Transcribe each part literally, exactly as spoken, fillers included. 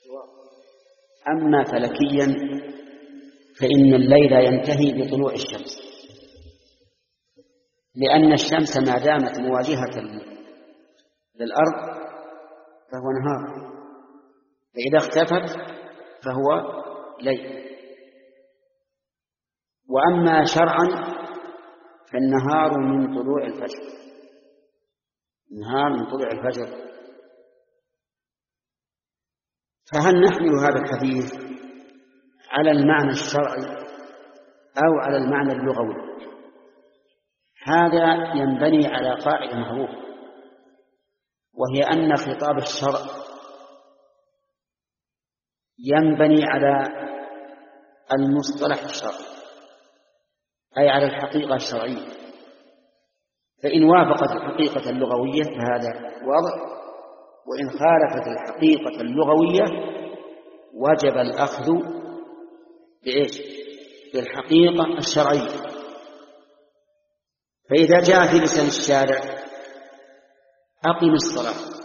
أما فلكيا فإن الليل ينتهي بطلوع الشمس، لأن الشمس ما دامت مواجهة للأرض فهو نهار، فإذا اختفت فهو ليل. وأما شرعا فالنهار من طلوع الفجر، النهار من طلوع الفجر. فهل نحمل هذا الحديث على المعنى الشرعي أو على المعنى اللغوي؟ هذا ينبني على قاعدة معروفة، وهي أن خطاب الشرع ينبني على المصطلح الشرعي، أي على الحقيقة الشرعية، فإن وافقت الحقيقة اللغوية فهذا واضح، وإن خالفت الحقيقة اللغوية وجب الأخذ بإيش؟ بالحقيقة الشرعية. فإذا جاء في لسان الشارع أقم الصلاة،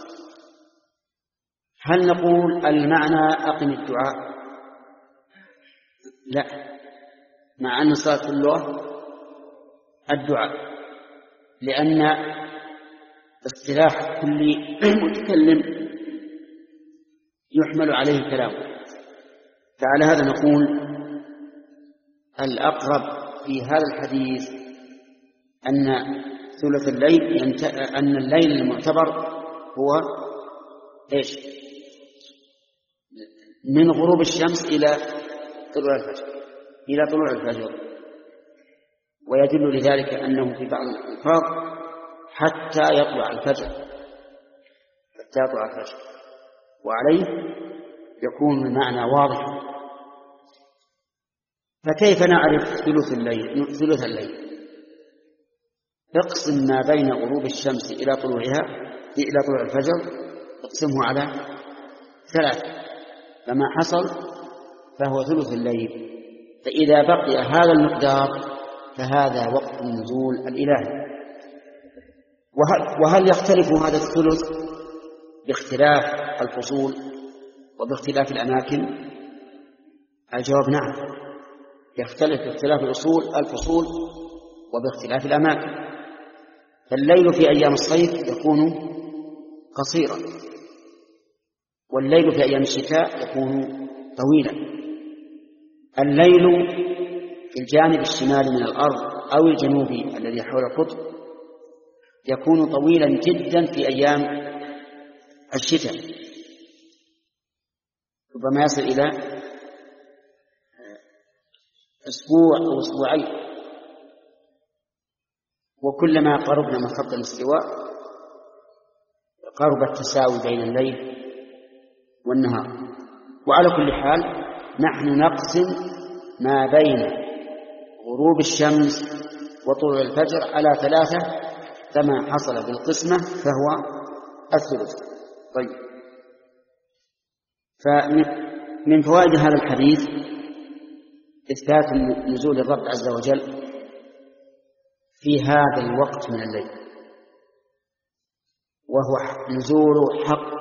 هل نقول المعنى أقم الدعاء؟ لا، مع أن الصلاة كلها الدعاء، لأن اصطلاح كل متكلم يحمل عليه كلامه. فعلى هذا نقول الأقرب في هذا الحديث أن ثلث الليل ينت... أن الليل المعتبر هو إيش؟ من غروب الشمس إلى طلوع الفجر، إلى طلوع الفجر. ويدل لذلك أنه في بعض الألفاظ حتى يطلع الفجر، حتى يطلع الفجر، وعليه يكون المعنى واضح. فكيف نعرف ثلث الليل؟ ثلث الليل اقسم ما بين غروب الشمس إلى طلوعها إلى طلوع الفجر، اقسمه على ثلاث، فما حصل فهو ثلث الليل. فإذا بقي هذا المقدار فهذا وقت النزول الإلهي. وهل, وهل يختلف هذا الثلث باختلاف الفصول وباختلاف الأماكن؟ الجواب نعم، يختلف باختلاف الأصول الفصول وباختلاف الأماكن. فالليل في أيام الصيف يكون قصيرا، والليل في أيام الشتاء يكون طويلا. الليل في الجانب الشمالي من الأرض أو الجنوبي الذي حول القطب يكون طويلا جدا في أيام الشتاء، ربما يصل إلى أسبوع أو أسبوعين. وكلما قربنا من خط الاستواء قرب التساوي بين الليل والنهار. وعلى كل حال نحن نقسم ما بين غروب الشمس وطلوع الفجر على ثلاثة، فما حصل بالقسمة فهو الثلث. طيب، فمن فوائد هذا الحديث إثبات نزول الرب عز وجل في هذا الوقت من الليل، وهو نزول حق،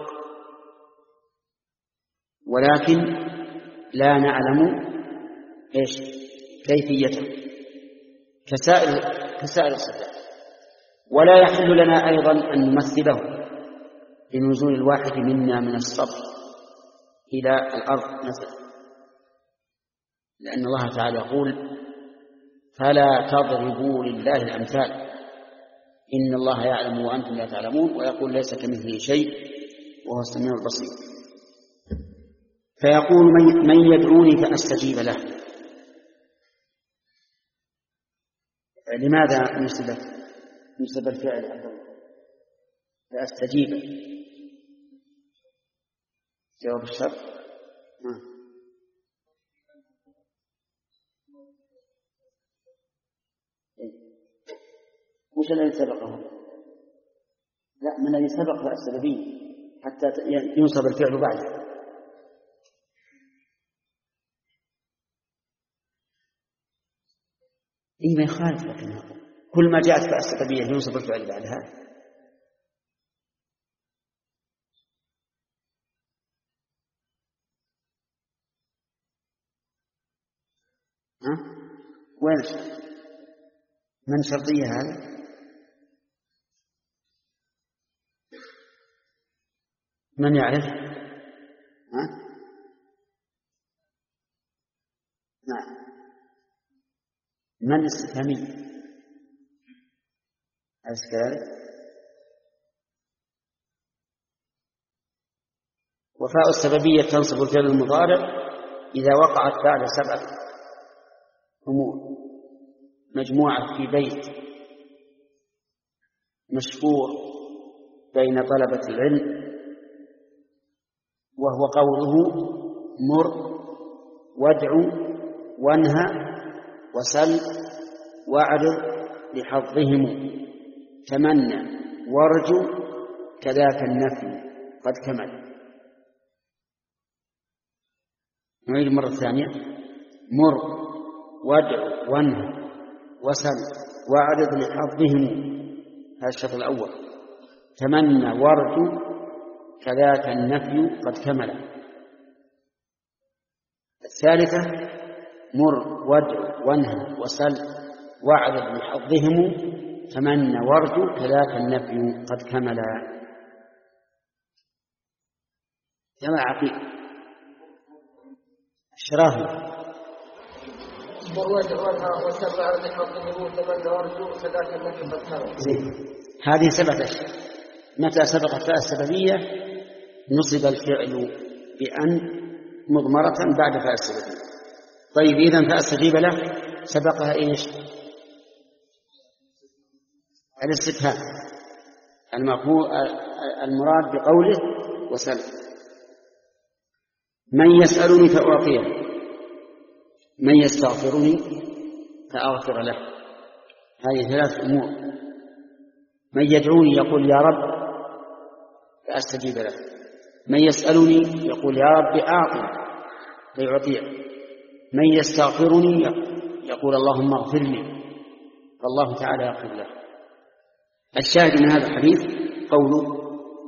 ولكن لا نعلم إيش كيفيته كسائر كسائر الصفات. ولا يحل لنا أيضا أن نمثله بنزول الواحد منا من السطح إلى الأرض مثلا، لأن الله تعالى يقول فلا تضربوا لله الأمثال إن الله يعلم وأنتم لا تعلمون، ويقول ليس كمثله شيء وهو السميع البصير. فيقول من يدعوني فأستجيب له. لماذا نسب نسب الفعل عبد الله فأستجيب؟ جواب الشرط مش الذي سبقه، لا، من الذي سبق السببية حتى ينصب الفعل بعده. إيه ما يخالف، لكن كل ما جاءت فاء السببية ينصب الفعل بعدها. ها؟ وين من شرطية هذا؟ من يعرف؟ ها؟ نعم. من استفهامي أليس كذلك؟ وفاء السببية تنصب الفعل المضارع إذا وقعت بعد سبعة أمور: مجموعة في بيت، مشهور بين طلبة العلم، وهو قوله مر وادع وانهى وسل واعرض لحظهم، تمنى وارجو كذاك النفي قد كمل. نعيد مرة ثانية: مر وادع وانهى وسل واعرض لحظهم، هذا الشرط الأول. تمنى وارجو كذاك النفي قد كمل. الثالثة: مر وادع وانهى وسل واعرض لحظهم، تمنى وارجو كذاك النفي قد كمل. جمع عقيل الشراهي. هذه سبعة أشياء. متى سبقت فاء السببية نصب الفعل بأن مضمرة بعد فاء السببية. طيب، إذن فاء السببية له سبقها إيش؟ الاستفهام المراد بقوله وسل. من يسألني فأعطيه، من يستغفرني فأغفر له. هذه ثلاث أمور. من يدعوني يقول يا رب فأستجيب له. من يسألني يقول يا رب أعطني فيعطيه. من يستغفرني يقول اللهم اغفر لي فالله تعالى يغفر له. الشاهد من هذا الحديث قوله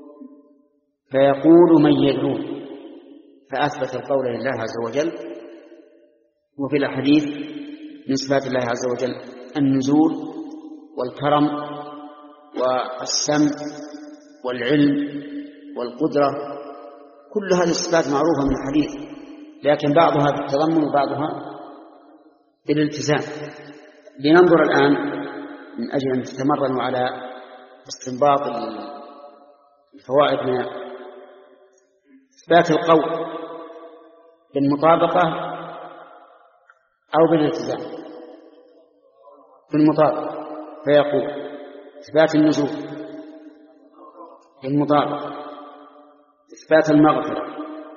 فيقول من يدعوني، فأثبت القول لله عز وجل. وفي الحديث من صفات الله عز وجل النزول والكرم والسمع والعلم والقدرة، كل هذه الصفات معروفة من الحديث، لكن بعضها بالتضمن وبعضها بالالتزام. لننظر الآن من أجل أن تتمرنوا على استنباط الفوائد من إثبات القول بالمطابقة أو بالالتزام. بالمطابقة فيقول إثبات النزول، بالمطابقة إثبات المغفرة،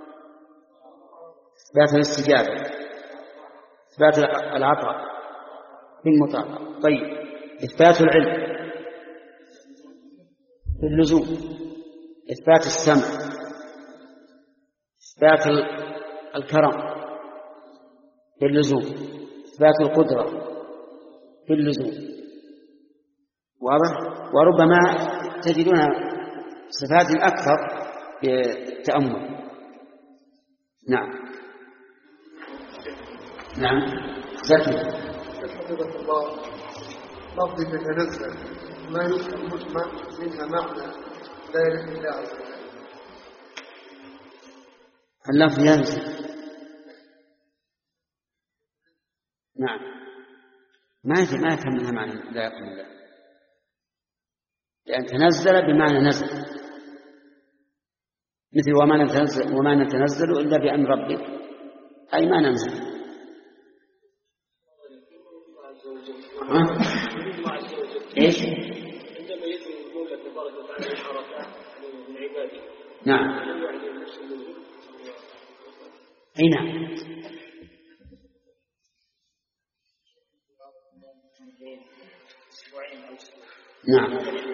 إثبات الاستجابة، إثبات العطاء بالمطابقة. طيب، إثبات العلم باللزوم، إثبات السمع، إثبات الكرم باللزوم، إثبات القدرة باللزوم. واضح؟ وربما تجدون صفات أكثر بالتأمل. نعم نعم زكي. لفظ يتنزل ما يفهم مجمع منها معنى لا يليق بالله عز وجل. اللفظ ينزل. نعم، ما يفهم ما يفهم منها معنى لا يليق بالله، لأن تنزل بمعنى نزل، مثل وما نتنزل, وما نتنزل إلا بأمر ربك، أي ما ننزل. إيش؟ عندما يكون المولى تبارك وتعالى حركات من عباده. نعم. أي نعم. نعم.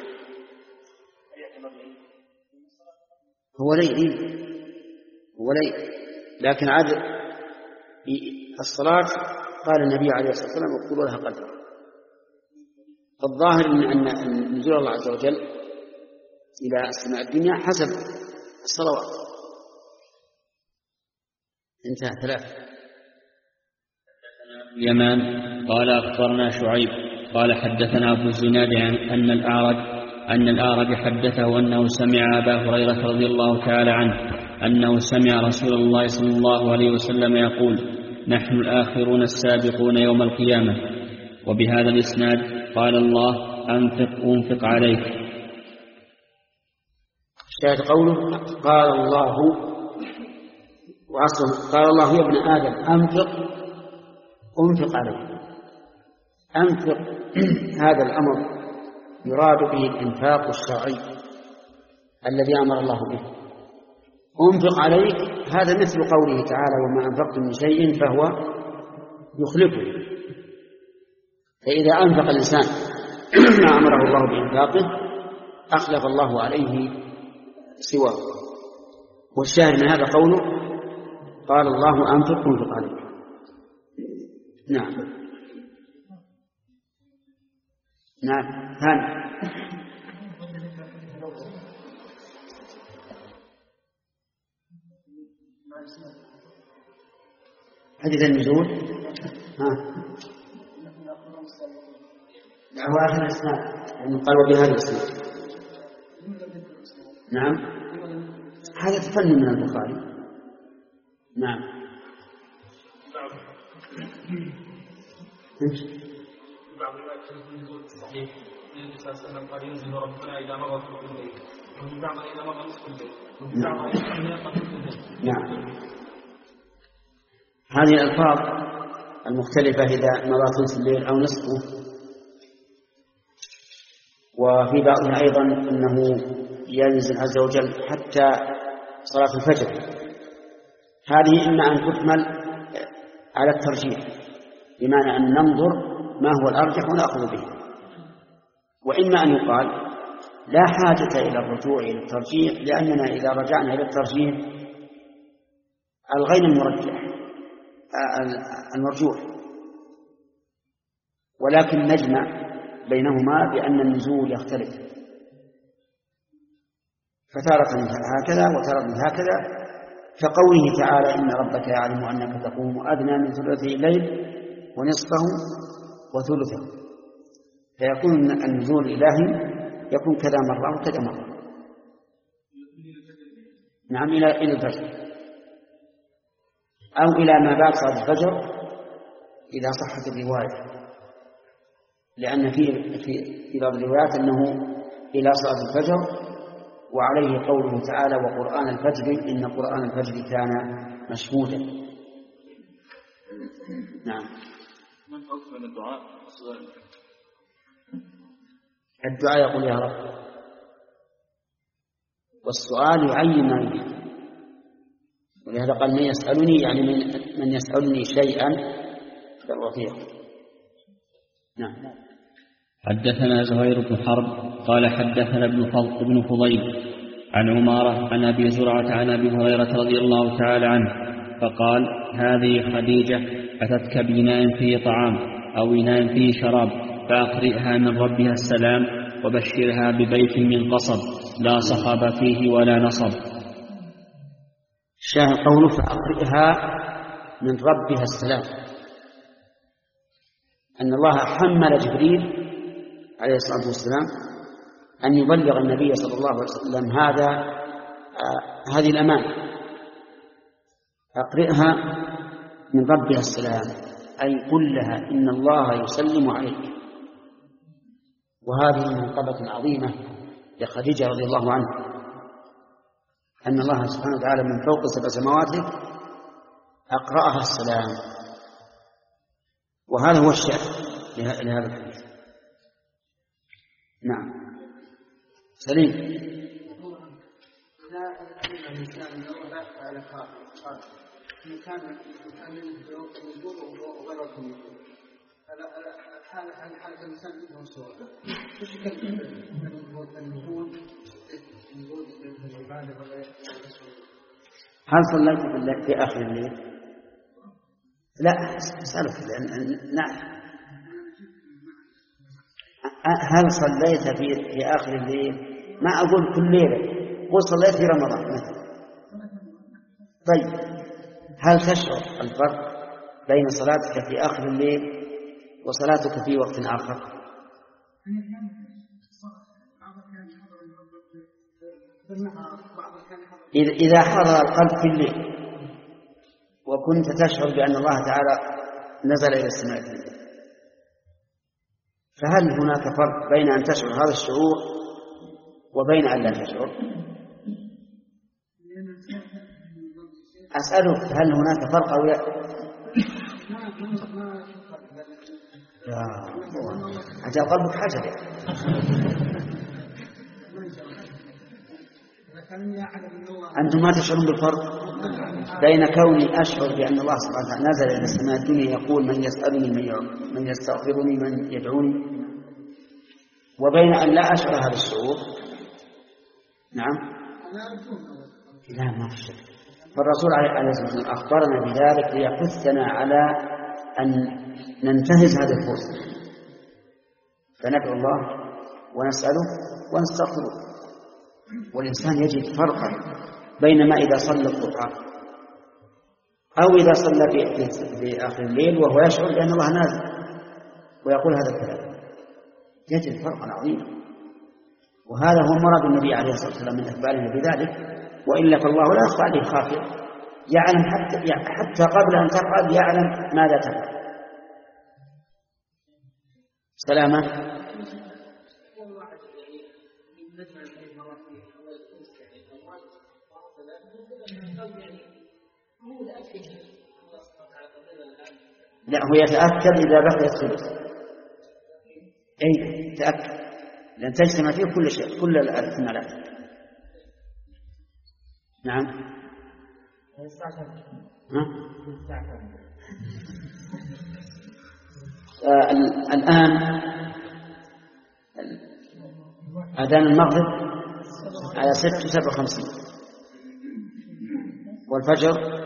هو ليل هو ليل لكن عاد الصلاة قال النبي عليه الصلاة والسلام اكتبوا لها قدر. الظاهر أن نزول الله عز وجل إلى السماء الدنيا حسب الصلوات. انتهى ثلاثة. اليمان قال أخبرنا شعيب قال حدثنا أبو الزناد أن الأعرج أن الأعرج حدثه أنه سمع أبا هريرة رضي الله تعالى عنه أنه سمع رسول الله صلى الله عليه وسلم يقول: نحن الآخرون السابقون يوم القيامة. وبهذا الإسناد قال الله: أنفق أنفق عليك. شاهد قوله قال الله، وأصله قال الله يا ابن آدم أنفق أنفق عليك. أنفق هذا الأمر يراد به الإنفاق الشرعي الذي أمر الله به. أنفق عليك هذا مثل قوله تعالى: وما أنفقتم من شيء فهو يخلفه. فإذا أنفق الإنسان ما أمره الله بإنفاقه أخلف الله عليه سواه. والشاهد من هذا قوله قال الله أنفق أنفق عليك. نعم نعم ثاني حديث النزول. ها دعوات الإسلام يعني قال وبهذا الإسلام. نعم هذا تفنن من البخاري. نعم بعض الوقت النزول الصحيح النبي صلى الله عليه وسلم قال ينزل ربنا إذا مضى ثلث الليل، ومن بعض إذا مضى نصف الليل، ومن بعض إذا مضى ثلث الليل. نعم هذه الألفاظ المختلفة إذا مضى ثلث الليل أو نصفه. وفي بعضها أيضا أنه ينزل عز وجل حتى صلاة الفجر. هذه إما أن تحمل على الترجيح بمعنى أن ننظر ما هو الأرجح ونأخذ به، وإما أن يقال لا حاجة إلى الرجوع إلى الترجيح، لأننا إذا رجعنا إلى الترجيح الغين المرجح المرجوح، ولكن نجمع بينهما بأن النزول يختلف، فتارة هكذا وتارة هكذا، كقوله تعالى: إن ربك يعلم أنك تقوم أدنى من ثلثي الليل ونصفه وثلثه. فيكون النزول الإلهي يكون كذا مرة وكذا مرة. نعم إلى إلى الفجر أو إلى ما بعد صلاة الفجر إذا صحت الرواية، لأن في في بعض الروايات أنه إلى صلاة الفجر، وعليه قوله تعالى: وقرآن الفجر إن قرآن الفجر كان مشهودا. نعم. من أفضل الدعاء؟ الدعاء يقول يا رب، والسؤال يعين ما يريد، ولهذا قال: من يسألني يعني من, من يسألني شيئا فأعطيه. نعم. حدثنا زهير بن حرب قال حدثنا ابن فضل بن فضيل عن عمارة عن أبي زرعة عن أبي هريرة رضي الله تعالى عنه فقال: هذه خديجة أتتك بإناء فيه طعام أو إناء فيه شراب، فأقرئها من ربها السلام وبشرها ببيت من قصب لا صخب فيه ولا نصب. شاهد قوله فأقرئها من ربها السلام، أن الله حمل جبريل عليه الصلاة والسلام أن يبلغ النبي صلى الله عليه وسلم هذا آه هذه الأمانة. أقرئها من ربها السلام أي قل لها إن الله يسلم عليك. وهذه منقبة عظيمة لخديجة رضي الله عنها، أن الله سبحانه وتعالى من فوق سبع سماوات أقرأها السلام، وهذا هو الشأن لهذا الحديث. نعم. سليم. هل صليت في آخر الليل؟ لا أسألك لأن نعم. هل صليت في في آخر الليل؟ ما أقول كل ليلة، قل صليت في رمضان مثلا. طيب هل تشعر الفرق بين صلاتك في آخر الليل وصلاتك في وقت آخر؟ إذا حضر القلب في الليل وكنت تشعر بأن الله تعالى نزل إلى السماء الدنيا، فهل هناك فرق بين أن تشعر هذا الشعور وبين أن لا تشعر؟ أسألك هل هناك فرق أو لا؟ أجل قلبك حجر. أنتم ما تشعرون بالفرق بين كوني أشعر بأن الله سبحانه وتعالى نزل إلى السماء الدنيا يقول من يسألني من يستغفرني من يدعوني، وبين أن لا أشعر هذا الشعور؟ نعم، لا ما في شك. فالرسول عليه الصلاة والسلام أخبرنا بذلك ليحثنا على أن ننتهز هذا الفرصة، فندعو الله ونسأله ونستغفره. والإنسان يجد فرقا بين ما إذا صلى الضحى أو إذا صلى في آخر الليل وهو يشعر بأن الله نازل ويقول هذا الكلام، يجد فرقا عظيما. وهذا هو مراد النبي عليه الصلاة والسلام من إخبارنا بذلك، وإلا فالله لا يخفى عليه خافيا، يعلم حتى, حتى قبل أن تفعل يعلم ماذا تفعل. سلامة. لا، هو يتأكد إذا بقيت ثلث. أي تأكد، لأن تجتمع فيه كل شيء، كل الاحتمالات. نعم. آه الآن أذان المغرب على ست وسبع وخمسين، والفجر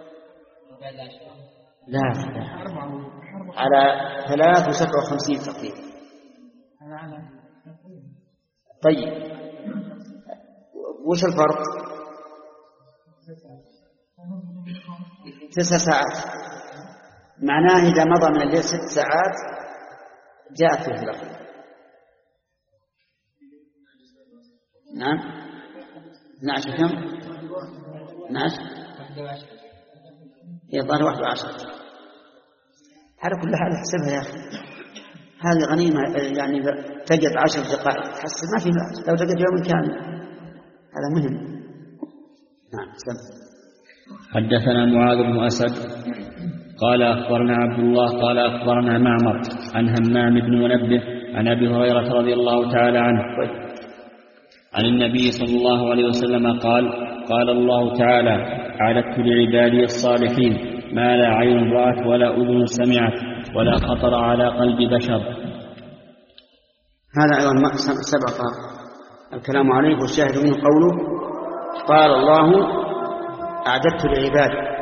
لا, لا على ثلاث وسبع وخمسين تقريبا. طيب وش الفرق؟ تسع ساعات، معناه إذا مضى من الليل ست ساعات جاءت في الفجر. نعم. اثنا عشر كم؟ اثنا عشر يظهر واحد وعشر. على كل حال احسبها يا أخي، هذه غنيمة، يعني تجد عشر دقائق تحسب ما في بأس، لو تجد يوم كامل هذا مهم. نعم. سلام. حدثنا معاذ بن أسد قال أخبرنا عبد الله قال أخبرنا معمر عن همام بن منبه عن أبي هريرة رضي الله تعالى عنه عن النبي صلى الله عليه وسلم قال قال الله تعالى أعددت لعبادي الصالحين ما لا عين رأت ولا أذن سمعت ولا خطر على قلب بشر. هذا أيضا سبق الكلام عليه، والشاهد منه قوله قال الله أعددت لعبادي.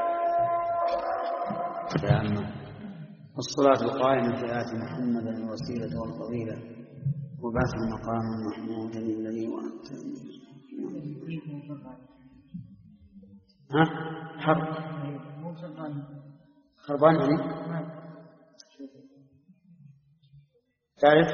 الصلاة القائمة في آت محمد الوسيلة والفضيلة وبعث المقام المحمود الذي وأنت ها حرب خربان يعني تعرف.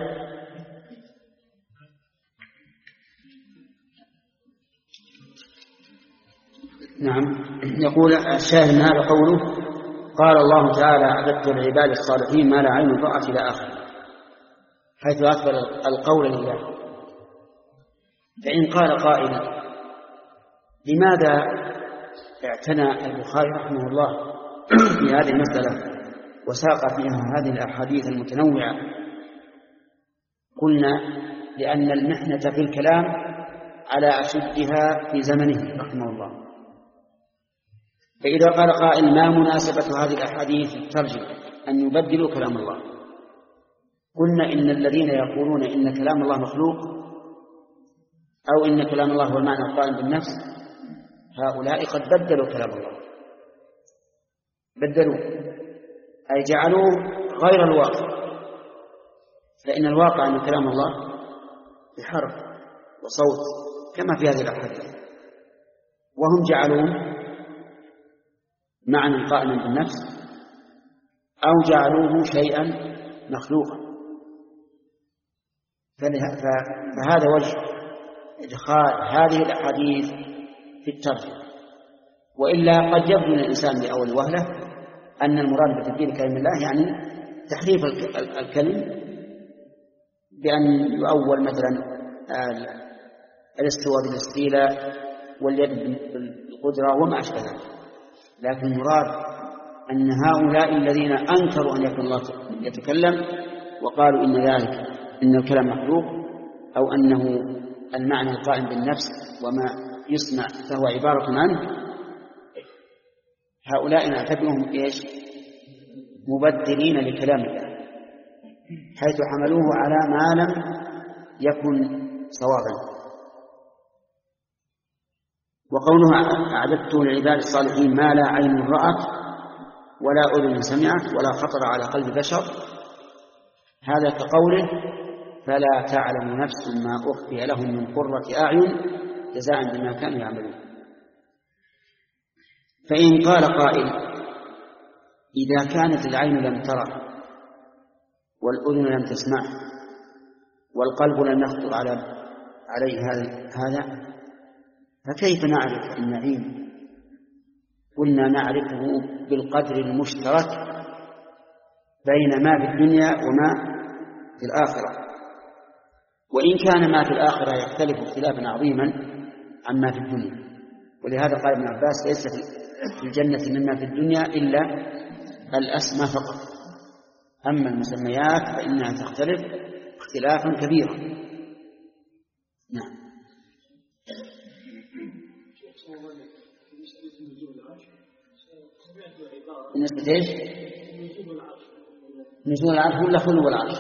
نعم. يقول الشاهد من هذا قوله قال الله تعالى أعددت لعباد الصالحين ما لا عين رأت إلى آخر، حيث أكبر القول لله. فإن قال قائل لماذا اعتنى البخاري رحمه الله في هذه المسألة وساق فيها هذه الأحاديث المتنوعة؟ قلنا لأن المحنة في الكلام على أشدها في زمنه رحمه الله. فإذا قال قائل ما مناسبة هذه الأحاديث الترجمة أن يبدلوا كلام الله، قلنا إن الذين يقولون إن كلام الله مخلوق أو إن كلام الله هو المعنى القائم بالنفس، هؤلاء قد بدلوا كلام الله، بدلوا أي جعلوه غير الواقع. فإن الواقع أن كلام الله بحرف وصوت كما في هذه الأحاديث، وهم جعلوه معنى قائما بالنفس أو جعلوه شيئا مخلوقا. فهذا وجه إدخال هذه الأحاديث في الترجمة. وإلا قد يبدو للإنسان بأول وهلة أن المراد بتبديل كلام الله يعني تحريف الكلم بأن يؤول مثلا الاستواء بالاستيلاء واليد بالقدرة وما أشبه ذلك. لكن المراد أن هؤلاء الذين أنكروا أن يكون الله يتكلم وقالوا إن ذلك إن الكلام مخلوق أو أنه المعنى القائم بالنفس وما يسمع فهو عبارة عنه، هؤلاء نعتبرهم إيش؟ مبدلين لكلام الله، حيث حملوه على ما لم يكن صوابا. وقولها أعددت لعباد الصالحين ما لا عين رأت ولا أذن سمعت ولا خطر على قلب بشر، هذا كقوله فلا تعلم نفس ما أخفي لهم من قرة أعين جزاء بما كانوا يعملون. فإن قال قائل إذا كانت العين لم ترى والأذن لم تسمع والقلب لم يخطر على عليه هذا، فكيف نعرف النعيم؟ قلنا نعرفه بالقدر المشترك بين ما في الدنيا وما في الآخرة، وإن كان ما في الآخرة يختلف اختلافا عظيما عما في الدنيا. ولهذا قال ابن عباس ليس في الجنة مما في الدنيا إلا الأسماء فقط، أما المسميات فإنها تختلف اختلافا كبيرا. نعم. بالنسبة إيش؟ نزول العرش ولا خلو العرش؟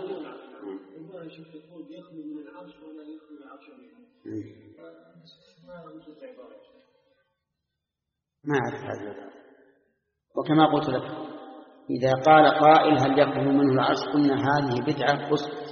ما أعرف هذا. وكما قلت لك إذا قال قائل هل يخلو منه العرش قلنا هذه بدعة قصد.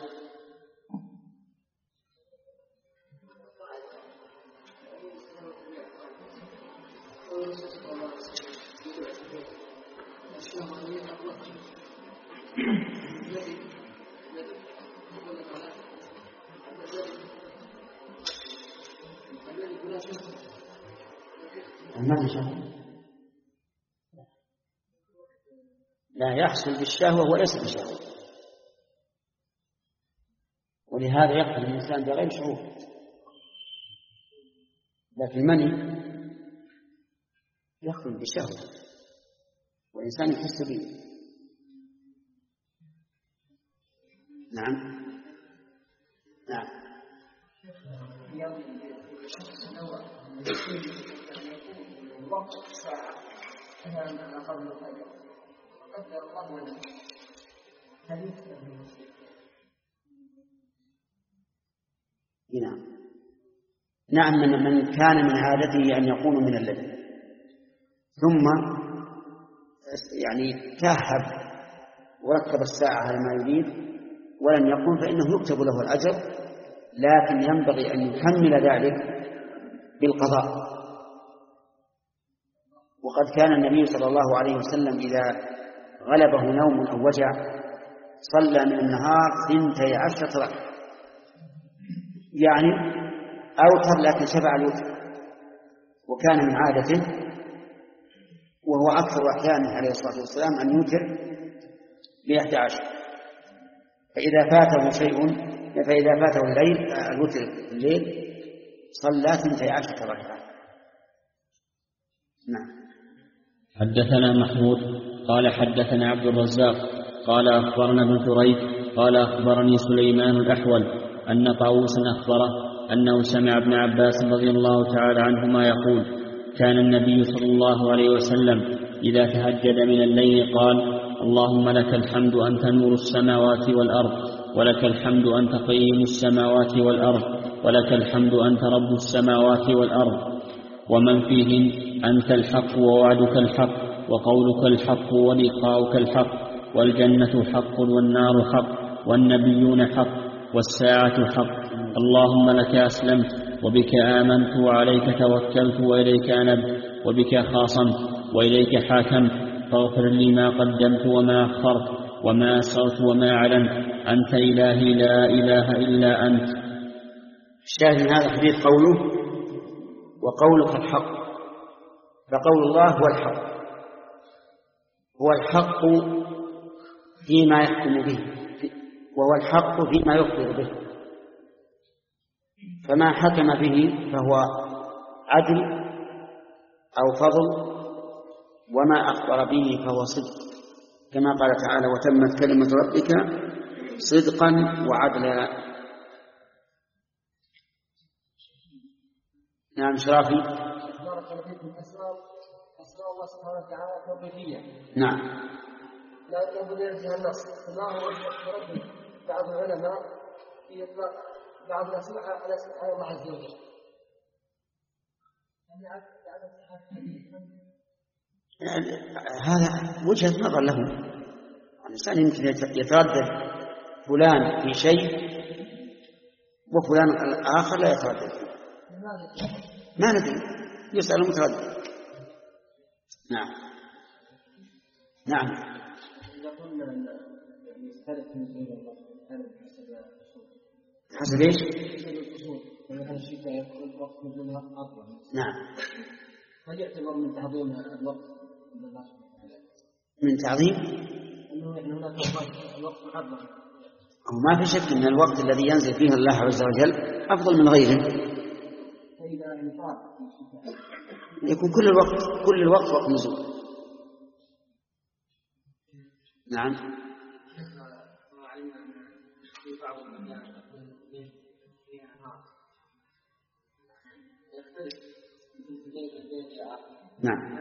لا يحصل بالشهوة وليس بالشهوة، ولهذا يقتل الإنسان بغير شعور. لكن المني يخرج بالشهوة والإنسان يحس به. نعم نعم. وقت الساعة أنا قبل الفجر قدر الله ولم حديث نعم نعم من, من كان من عادته أن يقوم من الليل ثم يعني تاهب وركب الساعة على ما يريد ولم يقوم فإنه يكتب له الأجر، لكن ينبغي أن يكمل ذلك بالقضاء. وقد كان النبي صلى الله عليه وسلم إذا غلبه نوم أو وجع صلى من النهار ثنتي عشرة ركعة، يعني أوتر لكن شبع الوتر، وكان من عادته وهو أكثر أحيانه عليه الصلاة والسلام أن يوتر بإحدى عشر، فإذا فاته شيء فإذا فاته الليل الوتر الليل صلى ثنتي عشرة ركعة. نعم. حدثنا محمود قال حدثنا عبد الرزاق قال أخبرنا ابن جريج قال أخبرني سليمان الأحول أن طاووسا أخبره أنه سمع ابن عباس رضي الله تعالى عنهما يقول: كان النبي صلى الله عليه وسلم إذا تهجد من الليل قال: اللهم لك الحمد أنت نور السماوات والأرض، ولك الحمد أنت قيم السماوات والأرض، ولك الحمد أنت رب السماوات والأرض ومن فيهن، أنت الحق ووعدك الحق وقولك الحق ولقاؤك الحق، والجنة حق والنار حق والنبيون حق والساعة حق. اللهم لك أسلمت وبك آمنت وعليك توكلت وإليك أنبت وبك خاصمت وإليك حاكمت، فاغفر لي ما قدمت وما أخرت وما أسررت وما أعلنت، أنت إلهي لا إله إلا أنت. الشاهد من هذا الحديث قوله وقولك الحق، فقول الله هو الحق، هو الحق فيما يحكم به، وهو الحق فيما يخبر به، فما حكم به فهو عدل أو فضل، وما أخبر به فهو صدق، كما قال تعالى وتمت كلمة ربك صدقا وعدلا. نعم شرافي. بارك الله فيكم. أسماء أسماء الله سبحانه وتعالى توقيفية. نعم. لا يجوز ينزه النص، فما هو يرد بعض العلماء في إطلاق بعض الأسماء على الله عز وجل. يعني هذا وجهة نظر له. الإنسان يمكن يتردد فلان في شيء وفلان الآخر لا يتردد فيه، ما ندري، يسأل المتردد. نعم نعم. إذا قلنا أن يختلف نزول الله حسب إيش؟ مثلا الشتاء يقول وقت نزولها أطول. نعم. هل يعتبر من تعظيم الوقت من تعظيم؟ أنه يعني هناك وقت محدد. أو ما في شك أن الوقت الذي ينزل فيه الله عز وجل أفضل من غيره. فإذا انطاد يكون كل الوقت كل الوقت وقت نزول. نعم. نعم.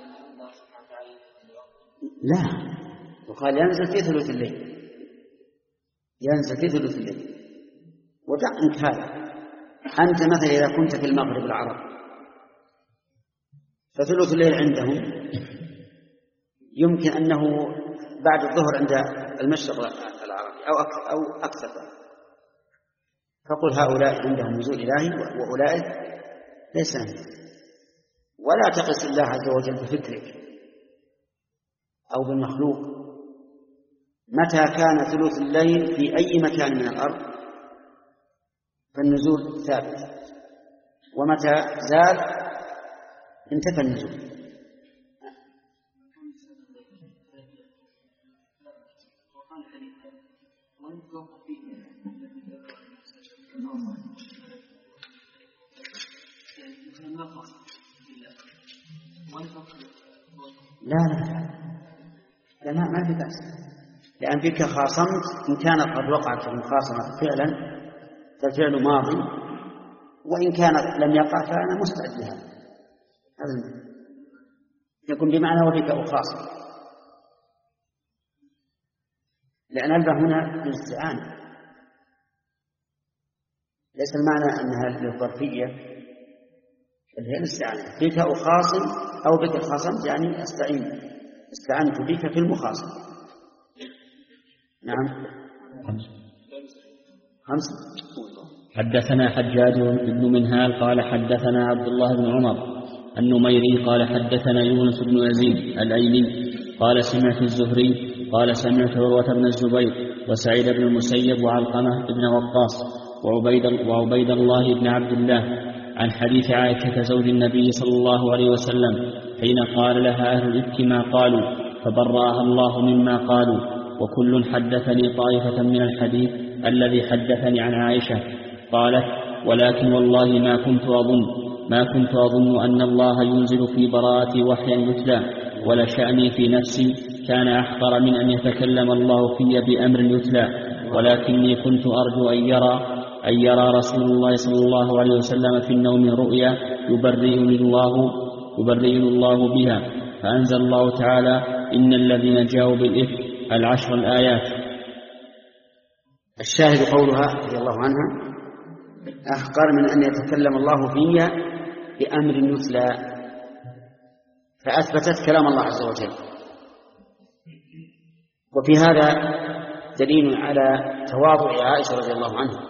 لا، وقال ينزل في ثلث الليل، ينزل في ثلث الليل. ودع عنك هذا، أنت مثلا إذا كنت في المغرب العرب فثلث الليل عندهم يمكن أنه بعد الظهر عند المشرق العربي أو أكثر, أو أكثر. فقل هؤلاء عندهم نزول إلهي وأولئك ليس عندهم. ولا تقس الله عز وجل بفكرك أو بالمخلوق. متى كان ثلث الليل في أي مكان من الأرض فالنزول ثابت، ومتى زال انتفى النزول. لا لا لا ما ما في بأس، لأن بك خاصمت إن كانت قد وقعت المخاصمة فعلا فالفعل ماضي، وإن كانت لم يقع فأنا مستعد لها. هذا يكون بمعنى وبك أخاصم، لأن البه هنا للاستعانة، ليس المعنى أنها للظرفية، بل هي الاستعانة. بك أخاصم أو بك خاصمت يعني أستعين، استعنت بك في المخاصمة. نعم. خمسة. حدثنا حجاج بن منهال قال حدثنا عبد الله بن عمر النميري قال حدثنا يونس بن يزيد الأيلي قال سمعت الزهري قال سمعت عروة بن الزبير وسعيد بن المسيب وعلقمة بن وقاص وعبيد, وعبيد الله بن عبد الله عن حديث عائشة زوج النبي صلى الله عليه وسلم حين قال لها أهل الإفك ما قالوا فبرأها الله مما قالوا. وكل حدثني طائفة من الحديث الذي حدثني عن عائشة قالت ولكن والله ما كنت أظن ما كنت أظن أن الله ينزل في براءتي وحيا يتلى، ولشأني في نفسي كان أحقر من أن يتكلم الله في بأمر يتلى، ولكني كنت أرجو أن يرى أن يرى رسول الله صلى الله عليه وسلم في النوم رؤيا يبرئني الله يبرئني الله بها، فأنزل الله تعالى إن الذين جاءوا بالإفك العشر الآيات. الشاهد قولها رضي الله عنها أحقر من أن يتكلم الله فيها بأمر يتلى، فأثبتت كلام الله عز وجل. وفي هذا دليل على تواضع عائشة رضي الله عنها،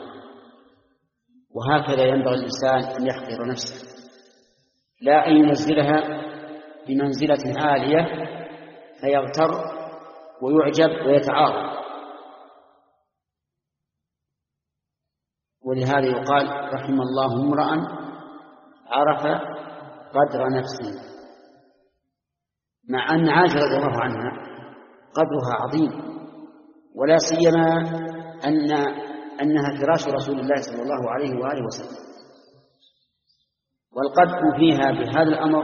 وهكذا ينبغي الإنسان أن يحقر نفسه، لا أن ينزلها بمنزلة عالية فيغتر ويعجب ويتعاظم. ولهذا يقال رحم الله امرأ عرف قدر نفسه، مع أن عائشة رضي الله عنها قدرها عظيم، ولا سيما أن أنها فراش رسول الله صلى الله عليه وآله وسلم، والقدح فيها بهذا الأمر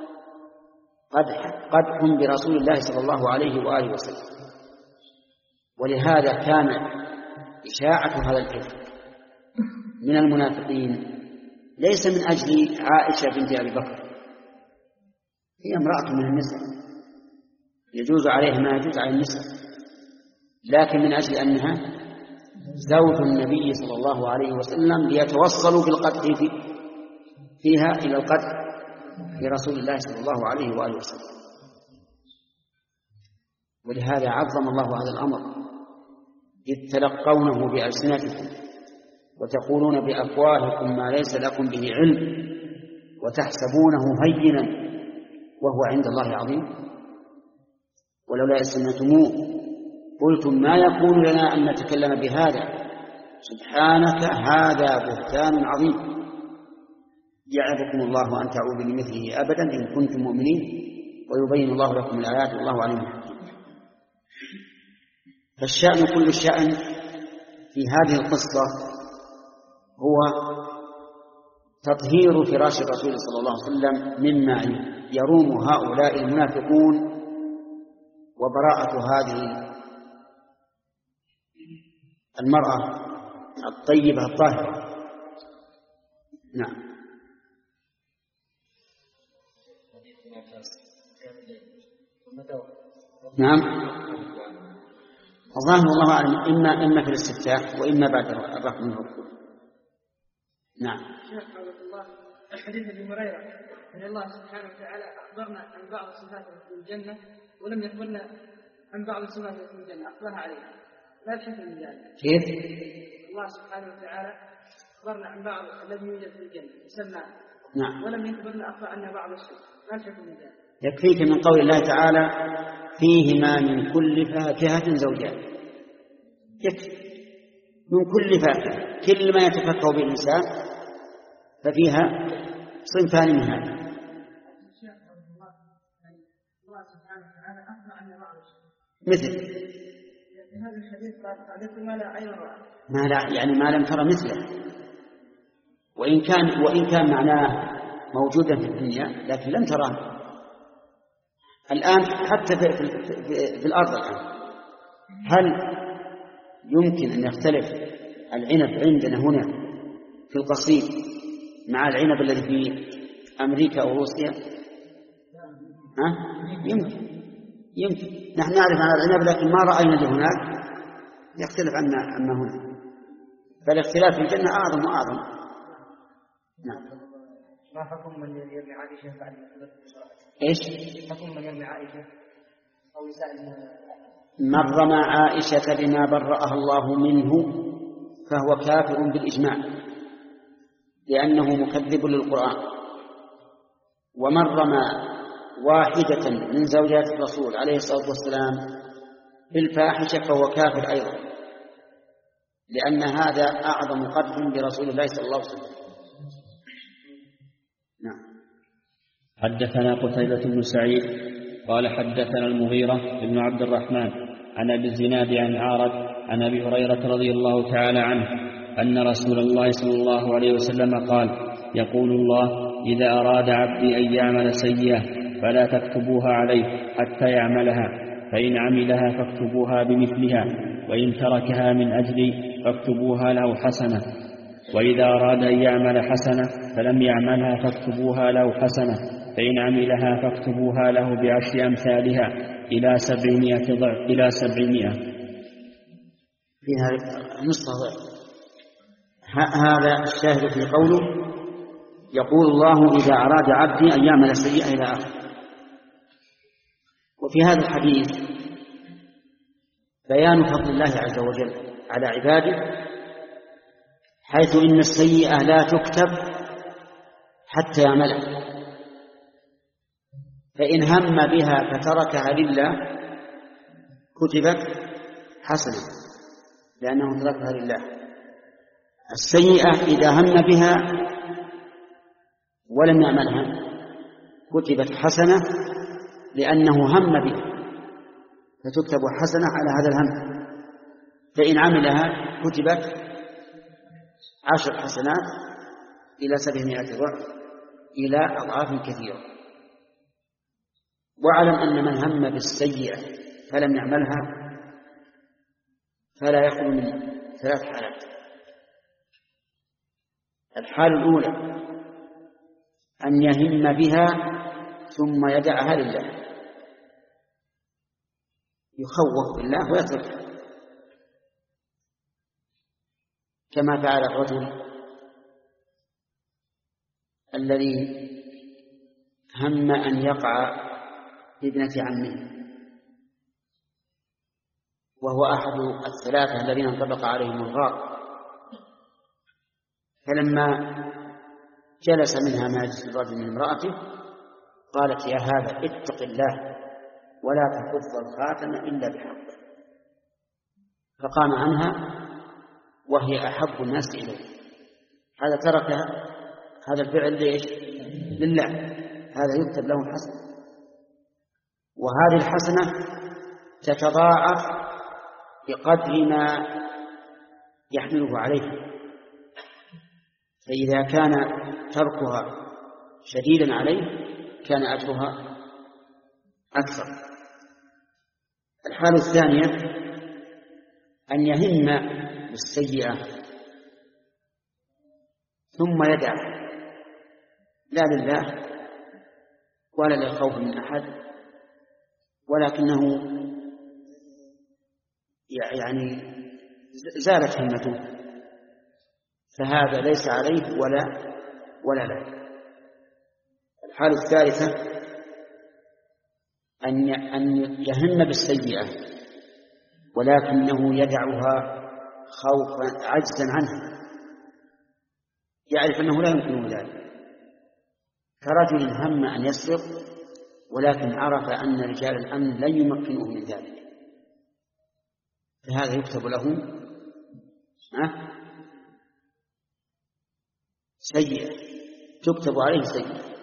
قدح قدح برسول الله صلى الله عليه وآله وسلم. ولهذا كان إشاعة هذا الإفك من المنافقين ليس من أجل عائشة بنت أبي بكر، هي امرأة من النساء يجوز عليها ما يجوز على النساء، لكن من أجل أنها زوج النبي صلى الله عليه وسلم ليتوصلوا بالقدح في فيها إلى القدح في رسول الله صلى الله عليه وآله وسلم. ولهذا عظم الله هذا الأمر إذ تلقونه بألسنتكم وتقولون بأفواهكم ما ليس لكم به علم وتحسبونه هينا وهو عند الله عظيم. ولولا إذ سمعتموه قلتم ما يكون لنا أن نتكلم بهذا سبحانك هذا بهتان عظيم يعظكم الله أن تعودوا لمثله أبدا إن كنتم مؤمنين ويبين الله لكم الآيات والله عليم حكيم. فالشأن كل الشأن في هذه القصة هو تطهير فراش الرسول صلى الله عليه وسلم مما يروم هؤلاء المنافقون وبراءة هذه المرأة الطيبة الطاهرة. نعم. نعم الظاهر والله أعلم إما إما في الاستفتاح وإما بعد الرفع من الركوع. نعم. الحديث ابي هريره ان الله سبحانه وتعالى اخبرنا عن بعض صفاته في الجنه ولم يخبرنا عن بعض صفاته في الجنه اخبرها عليها، لا الحكم من ذلك. كيف؟ الله سبحانه وتعالى اخبرنا عن بعض الذي يوجد في الجنه يسمى، نعم، ولم يخبرنا اخبر عن بعض الشيء، لا الحكم من ذلك. يكفيك من قول الله تعالى فيهما من كل فاكهة زوجان، يكفي من كل فاكهة، كل ما يتفكه به الإنسان ففيها صنفان من هذا. الله سبحانه وتعالى أخبر عن بعض الشيء مثل هذا الحديث قال ما لا عين رأت، ما لا يعني ما لم ترى مثله، وإن كان وإن كان معناه موجودا في الدنيا لكن لم تراه. الآن حتى في, في, في, في الأرض الآن هل يمكن أن يختلف العنب عندنا هنا في القصيم مع العنب الذي في أمريكا أو روسيا؟ ها؟ يمكن يمكن نحن نعرف عن العنب لكن ما رأينا اللي هناك يختلف عنا عما هنا، فالاختلاف في الجنة أعظم وأعظم. نعم. ما حكم من يرمي عائشة بعد ما إيش؟ حكم من يرمي عائشة أو يسأل من رمى عائشة بما برأها الله منه فهو كافر بالإجماع لأنه مكذب للقرآن، ومن رمى واحدة من زوجات الرسول عليه الصلاة والسلام بالفاحشة فهو كافر أيضا، لأن هذا أعظم قدح برسول الله صلى الله عليه وسلم. نعم. حدثنا قتيبة بن سعيد قال حدثنا المغيرة بن عبد الرحمن عن أبي الزناد عن عارض عن أبي هريرة رضي الله تعالى عنه أن رسول الله صلى الله عليه وسلم قال يقول الله إذا أراد عبدي أن يعمل سيئة فلا تكتبوها عليه حتى يعملها، فإن عملها فاكتبوها بمثلها، وإن تركها من أجلي فاكتبوها له حسنة، وإذا أراد أن يعمل حسنة فلم يعملها فاكتبوها له حسنة، فإن عملها فاكتبوها له بعشر أمثالها إلى سبعمائة ضعف إلى سبعمائة فيها نصف ضعف. هذا الشاهد في قوله يقول الله إذا أراد عبدي أن يعمل سيئة إلى آخره. وفي هذا الحديث بيان فضل الله عز وجل على عباده، حيث إن السيئة لا تكتب حتى يعملها، فإن هم بها فتركها لله كتبت حسنة لأنه تركها لله. السيئة إذا هم بها ولم يعملها كتبت حسنة لأنه هم بها فتكتب حسنة على هذا الهم، فإن عملها كتبت عشر حسنات إلى سبعمائة ضعف إلى أضعاف كثيرة. واعلم أن من هم بالسيئة فلم يعملها فلا يخلو من ثلاث حالات. الحالة الأولى أن يهم بها ثم يدعها لله، يخوف بالله ويتركها، كما فعل الرجل الذي هم أن يقع بابنة عمه وهو أحد الثلاثة الذين انطبق عليهم الغار، فلما جلس منها ما يجلس الرجل من امرأته قالت يا هذا اتق الله ولا تكف الخاتم إلا بحق، فقام عنها وهي أحب الناس إليه. هذا تركها، هذا الفعل ليش؟ لله، هذا يكتب له حسنة، وهذه الحسنة تتضاعف بقدر ما يحمله عليه، فإذا كان تركها شديدا عليه كان أجرها أكثر. الحالة الثانية أن يهم بالسيئة ثم يدع لا لله ولا للخوف من أحد، ولكنه يعني زالت همته، فهذا ليس عليه ولا ولا له. الحالة الثالثة أن أن يهم بالسيئة ولكنه يدعها خوفا عجزا عنها، يعرف أنه لا يمكنه ذلك، كرجل هم أن يسرق ولكن عرف أن رجال الأمن لن يمكنوه من ذلك، فهذا يكتب له أه؟ سيئة، تكتب عليه سيئة.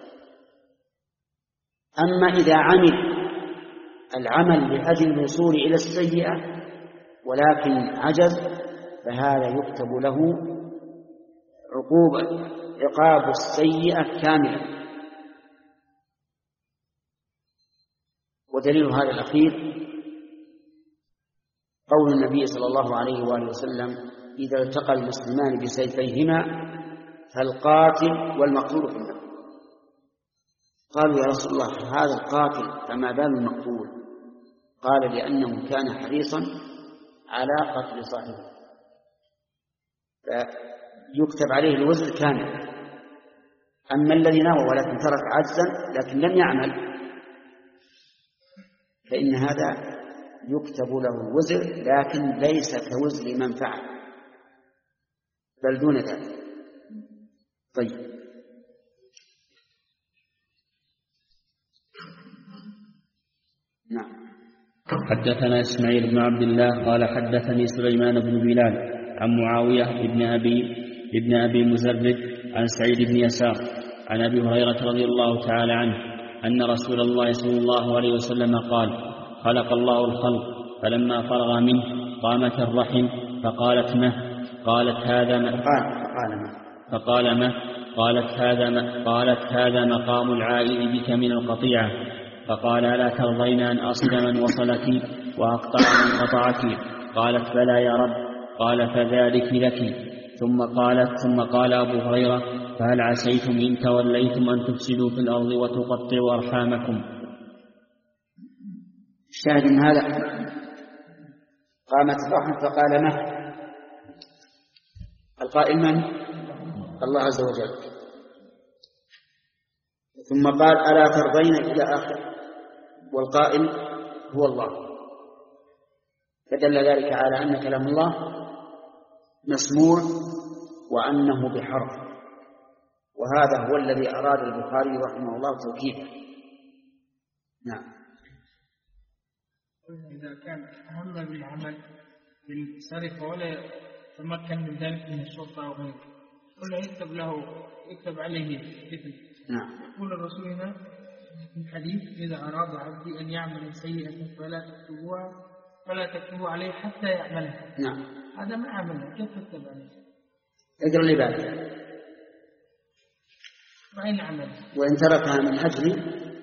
أما إذا عمل العمل لأجل الوصول إلى السيئة ولكن عجز فهذا يكتب له عقوبة عقاب السيئة كاملة. ودليل هذا الأخير قول النبي صلى الله عليه وآله وسلم إذا التقى المسلمان بسيفيهما فالقاتل والمقتول في النار. قالوا يا رسول الله هذا القاتل فما بال المقتول؟ قال لأنه كان حريصا على قتل صاحبه، فيكتب عليه الوزر كامل. أما الذي نوى ولكن ترك عجزا لكن لم يعمل فإن هذا يكتب له الوزر لكن ليس كوزر من فعل بل دون ذلك. طيب، نعم. حدثنا إسماعيل بن عبد الله قال حدثني سليمان بن بلال عن معاوية بن أبي ابن أبي مزرد عن سعيد بن يسار عن أبي هريرة رضي الله تعالى عنه أن رسول الله صلى الله عليه وسلم قال خلق الله الخلق فلما فرغ منه قامت الرحم فقالت مه قالت هذا ما فقال ما فقال ما قالت هذا ما قالت هذا مقام العائد بك من القطيعة. فقال ألا ترضين أن أصل من وصلك وأقطع من قطعك؟ قالت بلى يا رب. قال فذلك لك. ثم قالت ثم قال أبو هريرة فهل عسيتم إن توليتم أن تفسدوا في الأرض وتقطعوا أرحامكم؟ الشاهد من هذا قامت الرحم فقال ما القائل من؟ الله عز وجل. ثم قال ألا ترضين إلى آخر والقائل هو الله، فدل ذلك على أن كلام الله مسموع وأنه بحرف، وهذا هو الذي أراد البخاري رحمه الله توكيده، نعم. إذا كان أهم بالعمل بالسرقة ولا يتمكن من ذلك من الشرطة أو غيره ولا يكتب له يكتب عليه إثم. نعم. يقول الرسول هنا في الحديث: إذا أراد عبدي أن يعمل سيئة فلا تكتبوها فلا تكتبوا عليه حتى يعملها. نعم. هذا ما عمله، كيف تكتب عليه؟ اقرأ اللي بعده. وإن عمل وإن تركها من أجل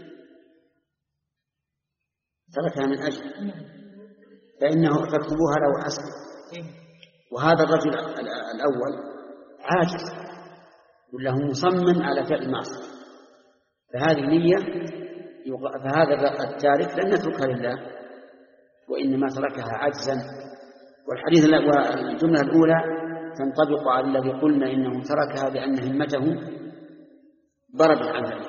تركها من أجل فإنه فاكتبوها له حسنة. وهذا الرجل الأول عاجز وله مصمم على فعل المعصية، فهذه نية، فهذا التارك لن يتركها لله وإنما تركها عجزا. والحديث والجملة الأولى تنطبق على الذي قلنا إنه تركها لأن همته ضربت عن ذلك.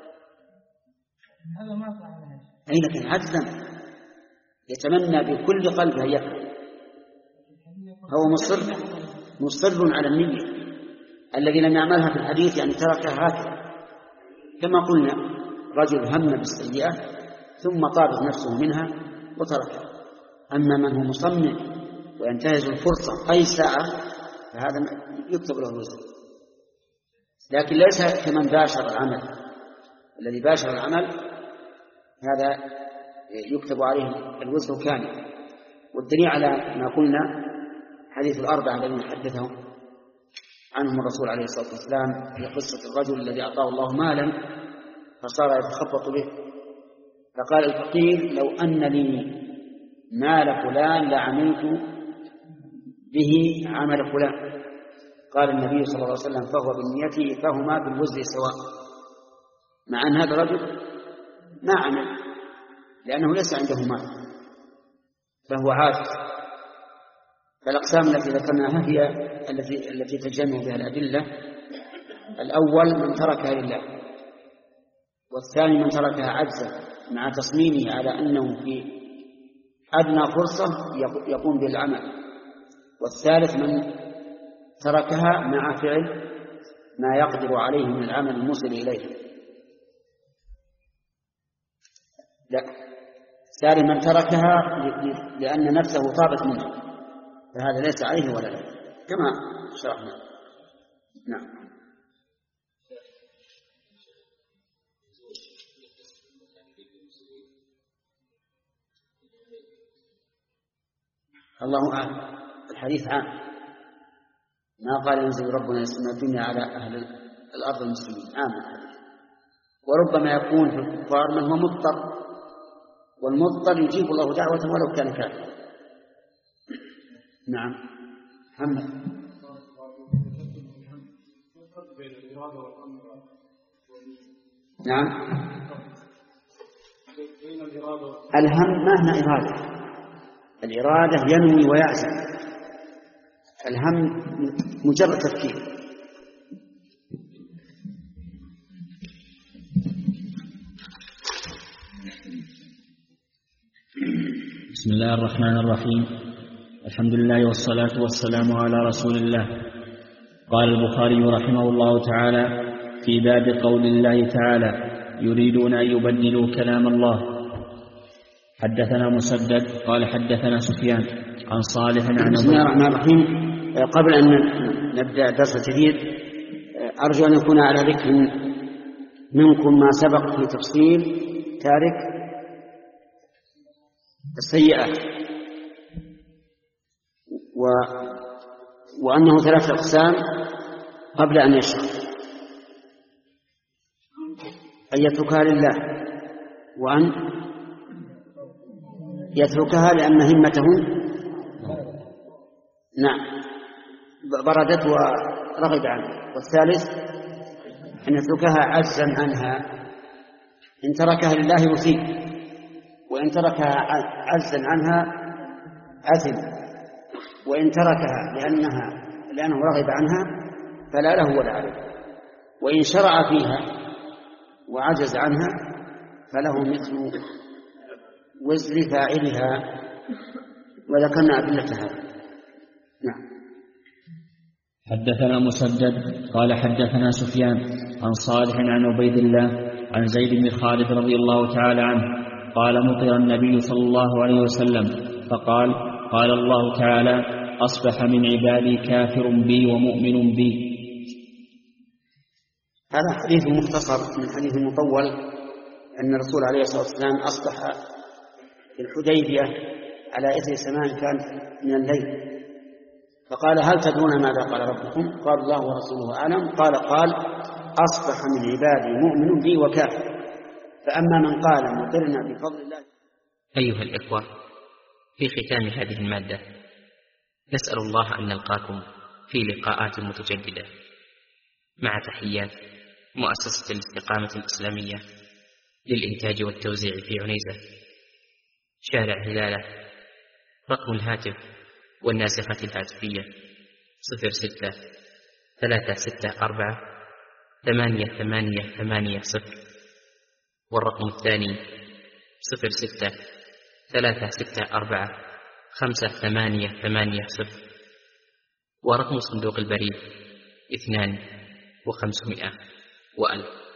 هذا ما فعله. أي لكن عجزا يتمنى بكل قلبه يفعل، هو مصر مصر على النية. الذي لم يعملها في الحديث يعني تركها هكذا كما قلنا، رجل هم بالسيئة ثم طابت نفسه منها وتركها. أما من هو مصمم وينتهز الفرصة أي ساعة فهذا يكتب له الوزر، لكن ليس كمن باشر العمل. الذي باشر العمل هذا يكتب عليه الوزر كامل. والدليل على ما قلنا حديث الأربعة الذين حدثهم عنهم الرسول عليه الصلاة والسلام في قصة الرجل الذي أعطاه الله مالا فصار يتخبط به، فقال الفقير: لو أن لي مال فلان لعملت به عمل فلان. قال النبي صلى الله عليه وسلم: فهو بالنية فهما بالوزر سواء. مع أن هذا الرجل ما عمل لأنه ليس عنده مال فهو عاجز. فالأقسام التي ذكرناها هي التي التي تجمع بها الأدلة. الأول من تركها لله، والثاني من تركها عجزا مع تصميمه على أنه في أدنى فرصة يقوم بالعمل، والثالث من تركها مع فعل ما يقدر عليه من العمل الموصل إليه. لا، الثالث من تركها لأن نفسه طابت منه فهذا ليس عليه ولا لا كما شرحنا. نعم. الله أعلم، الحديث عام، ما قال ينزل ربنا يسمى الدنيا على أهل الأرض المسلمين، عام الحديث. وربما يكون في الكفار من هو مضطر، والمضطر يجيب الله دعوته ولو كان كافرا. نعم. محمد. نعم. الهم ما هنا إرادة، الإرادة ينوي ويعزم، الهم مجرد تفكير. بسم الله الرحمن الرحيم، الحمد لله والصلاة والسلام على رسول الله. قال البخاري رحمه الله تعالى في باب قول الله تعالى: يريدون أن يبدلوا كلام الله. حدثنا مسدد قال حدثنا سفيان عن صالح عن بسم الله الرحمن الرحيم. قبل أن نبدأ درس جديد أرجو أن يكون على ذكر منكم ما سبق في تفصيل تارك السيئة، و... وأنه ثلاثة أقسام قبل أن يشرع: أن يتركها لله، وأن يتركها لأن همته نعم بردت ورغب عنها، والثالث أن يتركها عجزا عنها. إن تركها لله يصيب، وإن تركها عجزا عنها أثم، وإن تركها لأنها لأنه رغب عنها فلا له ولا عليه، وإن شرع فيها وعجز عنها فله مثل وزر فاعلها، وذكرنا أدلتها. نعم. حدثنا مسدد قال حدثنا سفيان عن صالح عن عبيد الله عن زيد بن خالد رضي الله تعالى عنه قال مطر النبي صلى الله عليه وسلم فقال قال الله تعالى أصبح من عبادي كافر بي ومؤمن بي. هذا حديث مختصر من حديث مطول أن الرسول عليه الصلاة والسلام أصبح في الحديبية على إثر سماء كان من الليل، فقال هل تدرون ماذا قال ربكم؟ قال الله ورسوله أعلم. قال قال أصبح من عبادي مؤمن بي وكافر. فأما من قال مطرنا بفضل الله. أيها الإخوة، في ختام هذه المادة نسأل الله أن نلقاكم في لقاءات متجددة، مع تحيات مؤسسة الاستقامة الإسلامية للإنتاج والتوزيع في عنيزة، شارع هلالة. رقم الهاتف والناسخة الهاتفية صفر ستة ثلاثة ستة أربعة ثمانية ثمانية ثمانية صفر، والرقم الثاني صفر ستة ثلاثة ستة أربعة خمسة ثمانية ثمانية صفر، ورقم صندوق البريد اثنان وخمسمائة وألف.